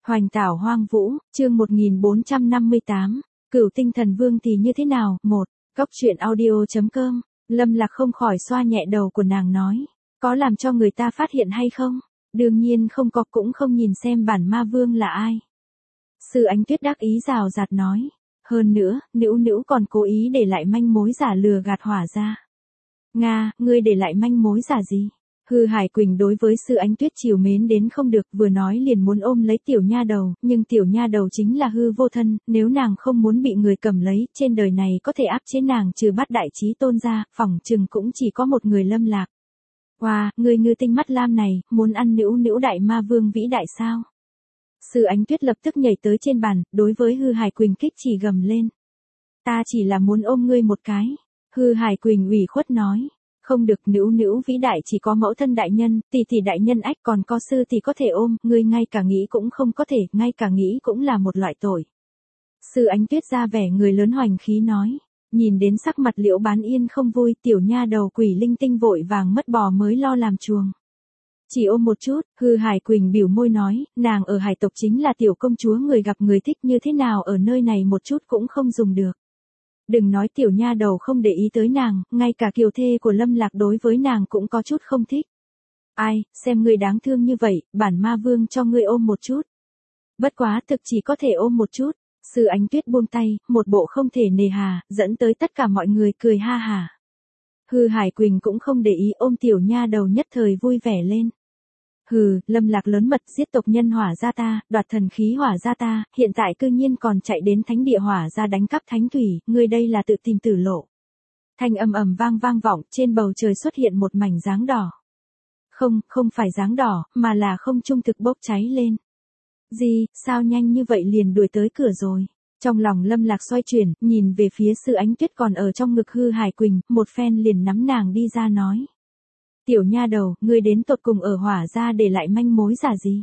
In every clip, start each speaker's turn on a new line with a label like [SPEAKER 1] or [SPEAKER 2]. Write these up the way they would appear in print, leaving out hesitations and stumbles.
[SPEAKER 1] Hoành tảo hoang vũ, chương 1458, Cửu tinh thần vương thì như thế nào? Một, Cốc truyện audio.com, Lâm Lạc không khỏi xoa nhẹ đầu của nàng nói, có làm cho người ta phát hiện hay không? Đương nhiên không có, cũng không nhìn xem bản ma vương là ai. Sư Ánh Tuyết đắc ý rào rạt nói, hơn nữa, Nữu Nữu còn cố ý để lại manh mối giả lừa gạt Hỏa ra. Nga, ngươi để lại manh mối giả gì? Hư Hải Quỳnh đối với Sư Ánh Tuyết chiều mến đến không được, vừa nói liền muốn ôm lấy tiểu nha đầu, nhưng tiểu nha đầu chính là hư vô thân, nếu nàng không muốn bị người cầm lấy, trên đời này có thể áp chế nàng trừ Bát Đại Chí Tôn ra, phỏng chừng cũng chỉ có một người Lâm Lạc. Wow, người ngư tinh mắt lam này, muốn ăn Nữu Nữu đại ma vương vĩ đại sao? Sư Ánh Tuyết lập tức nhảy tới trên bàn, đối với Hư Hải Quỳnh kích chỉ gầm lên. Ta chỉ là muốn ôm ngươi một cái. Hư Hải Quỳnh ủy khuất nói. Không được, Nữu Nữu vĩ đại chỉ có mẫu thân đại nhân, tỷ tỷ đại nhân ách, còn có sư thì có thể ôm, ngươi ngay cả nghĩ cũng không có thể, ngay cả nghĩ cũng là một loại tội. Sư Ánh Tuyết ra vẻ người lớn hoành khí nói. Nhìn đến sắc mặt Liễu Bán Yên không vui, tiểu nha đầu quỷ linh tinh vội vàng mất bò mới lo làm chuồng. Chỉ ôm một chút, Hư Hải Quỳnh biểu môi nói, nàng ở hải tộc chính là tiểu công chúa, người gặp người thích, như thế nào ở nơi này một chút cũng không dùng được. Đừng nói tiểu nha đầu không để ý tới nàng, ngay cả kiều thê của Lâm Lạc đối với nàng cũng có chút không thích. Ai, xem ngươi đáng thương như vậy, bản ma vương cho ngươi ôm một chút. Bất quá thực chỉ có thể ôm một chút. Sư Ánh Tuyết buông tay, một bộ không thể nề hà, dẫn tới tất cả mọi người cười ha hả. Hư Hải Quỳnh cũng không để ý, ôm tiểu nha đầu nhất thời vui vẻ lên. Hừ, Lâm Lạc lớn mật giết tộc nhân Hỏa gia ta, đoạt thần khí Hỏa gia ta, hiện tại cư nhiên còn chạy đến thánh địa Hỏa gia đánh cắp thánh thủy, ngươi đây là tự tìm tử lộ. Thanh âm ầm vang vang vọng, trên bầu trời xuất hiện một mảnh dáng đỏ. Không phải dáng đỏ, mà là không trung thực bốc cháy lên. Gì, sao nhanh như vậy liền đuổi tới cửa rồi? Trong lòng Lâm Lạc xoay chuyển, nhìn về phía Sư Ánh Tuyết còn ở trong ngực Hư Hải Quỳnh, một phen liền nắm nàng đi ra nói. Tiểu nha đầu, ngươi đến tột cùng ở Hỏa gia để lại manh mối giả gì?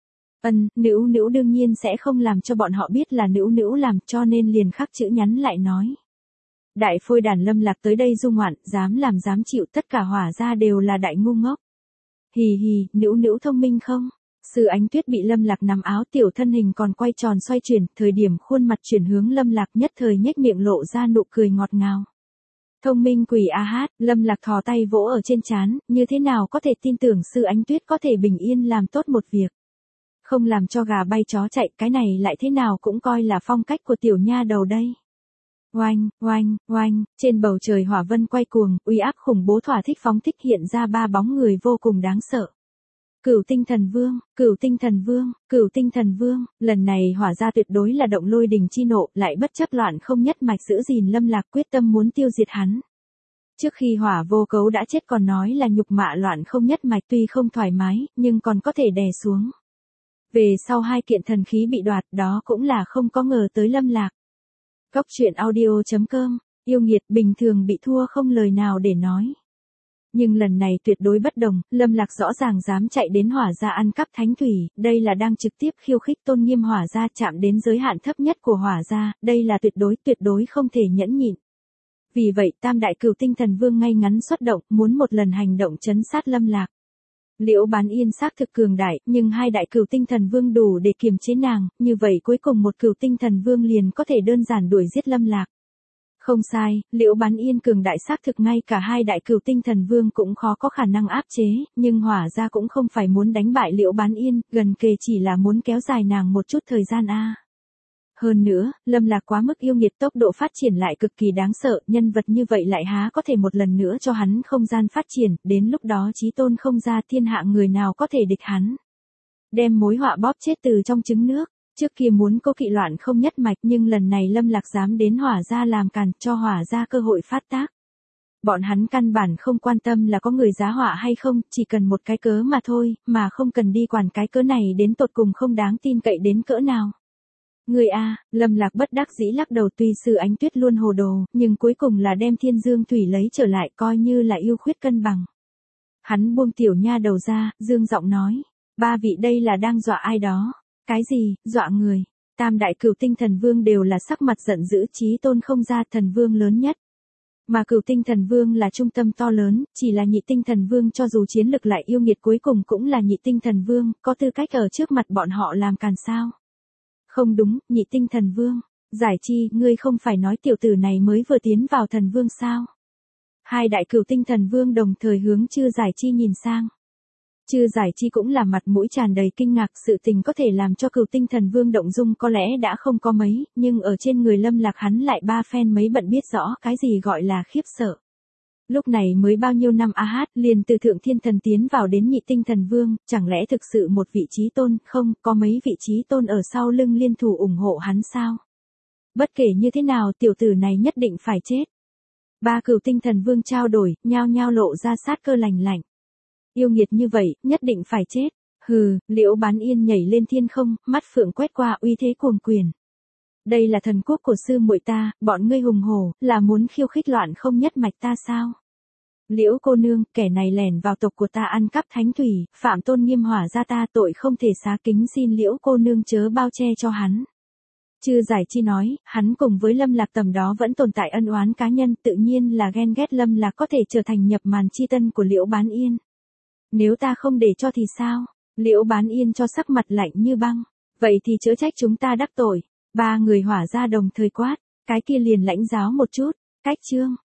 [SPEAKER 1] Nữu Nữu đương nhiên sẽ không làm cho bọn họ biết là Nữu Nữu làm, cho nên liền khắc chữ nhắn lại nói. Đại phôi đàn Lâm Lạc tới đây du ngoạn, dám làm dám chịu, tất cả Hỏa gia đều là đại ngu ngốc. Hì hì, Nữu Nữu thông minh không? Sư Ánh Tuyết bị Lâm Lạc nắm áo, tiểu thân hình còn quay tròn xoay chuyển, thời điểm khuôn mặt chuyển hướng Lâm Lạc nhất thời nhếch miệng lộ ra nụ cười ngọt ngào. Thông minh quỷ a hát, Lâm Lạc thò tay vỗ ở trên trán, như thế nào có thể tin tưởng Sư Ánh Tuyết có thể bình yên làm tốt một việc. Không làm cho gà bay chó chạy, cái này lại thế nào cũng coi là phong cách của tiểu nha đầu đây. Oanh, oanh, oanh, trên bầu trời hỏa vân quay cuồng, uy áp khủng bố thỏa thích phóng thích hiện ra ba bóng người vô cùng đáng sợ. Cửu tinh thần vương, Cửu tinh thần vương, Cửu tinh thần vương, lần này Hỏa gia tuyệt đối là động lôi đình chi nộ, lại bất chấp loạn không nhất mạch giữ gìn Lâm Lạc, quyết tâm muốn tiêu diệt hắn. Trước khi Hỏa vô cấu đã chết còn nói là nhục mạ loạn không nhất mạch, tuy không thoải mái, nhưng còn có thể đè xuống. Về sau hai kiện thần khí bị đoạt, đó cũng là không có ngờ tới Lâm Lạc. Cốc truyện audio.com, yêu nghiệt bình thường bị thua không lời nào để nói. Nhưng lần này tuyệt đối bất đồng, Lâm Lạc rõ ràng dám chạy đến Hỏa gia ăn cắp thánh thủy, đây là đang trực tiếp khiêu khích tôn nghiêm Hỏa gia, chạm đến giới hạn thấp nhất của Hỏa gia, đây là tuyệt đối không thể nhẫn nhịn. Vì vậy tam đại cửu tinh thần vương ngay ngắn xuất động, muốn một lần hành động trấn sát Lâm Lạc. Liễu Bán Yên xác thực cường đại, nhưng hai đại cửu tinh thần vương đủ để kiềm chế nàng, như vậy cuối cùng một cửu tinh thần vương liền có thể đơn giản đuổi giết Lâm Lạc. Không sai, Liễu Bán Yên cường đại xác thực, ngay cả hai đại cửu tinh thần vương cũng khó có khả năng áp chế, nhưng Hỏa gia cũng không phải muốn đánh bại Liễu Bán Yên, gần kề chỉ là muốn kéo dài nàng một chút thời gian a. Hơn nữa, Lâm Lạc quá mức yêu nghiệt, tốc độ phát triển lại cực kỳ đáng sợ, nhân vật như vậy lại há có thể một lần nữa cho hắn không gian phát triển, đến lúc đó Chí Tôn không ra, thiên hạ người nào có thể địch hắn. Đem mối họa bóp chết từ trong trứng nước. Trước kia muốn cố kỵ loạn không nhất mạch, nhưng lần này Lâm Lạc dám đến Hỏa gia làm càn, cho Hỏa gia cơ hội phát tác. Bọn hắn căn bản không quan tâm là có người giá họa hay không, chỉ cần một cái cớ mà thôi, mà không cần đi quản cái cớ này đến tột cùng không đáng tin cậy đến cỡ nào. Người a, Lâm Lạc bất đắc dĩ lắc đầu, tuy Sư Ánh Tuyết luôn hồ đồ, nhưng cuối cùng là đem Thiên Dương Thủy lấy trở lại, coi như là yêu khuyết cân bằng. Hắn buông tiểu nha đầu ra, dương giọng nói, ba vị đây là đang dọa ai đó. Cái gì, dọa người? Tam đại cửu tinh thần vương đều là sắc mặt giận dữ, Chí Tôn không ra, thần vương lớn nhất. Mà Cửu Tinh Thần Vương là trung tâm to lớn, chỉ là Nhị Tinh Thần Vương cho dù chiến lực lại yêu nghiệt cuối cùng cũng là Nhị Tinh Thần Vương, có tư cách ở trước mặt bọn họ làm càn sao? Không đúng, Nhị Tinh Thần Vương. Giải Chi, ngươi không phải nói tiểu tử này mới vừa tiến vào thần vương sao? Hai đại Cửu Tinh Thần Vương đồng thời hướng Chư Giải Chi nhìn sang. Chư Giải Chi cũng là mặt mũi tràn đầy kinh ngạc, sự tình có thể làm cho Cửu Tinh Thần Vương động dung có lẽ đã không có mấy, nhưng ở trên người Lâm Lạc hắn lại ba phen mấy bận biết rõ cái gì gọi là khiếp sợ. Lúc này mới bao nhiêu năm liền từ Thượng Thiên Thần tiến vào đến Nhị Tinh Thần Vương, chẳng lẽ thực sự một vị trí tôn, không, có mấy vị trí tôn ở sau lưng liên thủ ủng hộ hắn sao? Bất kể như thế nào tiểu tử này nhất định phải chết. Ba Cửu Tinh Thần Vương trao đổi, nhao nhao lộ ra sát cơ lạnh lạnh. Yêu nghiệt như vậy, nhất định phải chết. Hừ, Liễu Bán Yên nhảy lên thiên không, mắt phượng quét qua uy thế cuồng quyền. Đây là thần quốc của sư muội ta, bọn ngươi hùng hổ, là muốn khiêu khích loạn không nhất mạch ta sao? Liễu cô nương, kẻ này lẻn vào tộc của ta ăn cắp thánh thủy, phạm tôn nghiêm hỏa ra ta tội không thể xá, kính xin Liễu cô nương chớ bao che cho hắn. Chư Giải Chi nói, hắn cùng với Lâm Lạc tầm đó vẫn tồn tại ân oán cá nhân, tự nhiên là ghen ghét Lâm Lạc có thể trở thành nhập màn chi tân của Liễu Bán Yên. Nếu ta không để cho thì sao? Liễu Bán Yên cho sắc mặt lạnh như băng. Vậy thì chớ trách chúng ta đắc tội. Ba người hỏa ra đồng thời quát, cái kia liền lãnh giáo một chút. Cách chương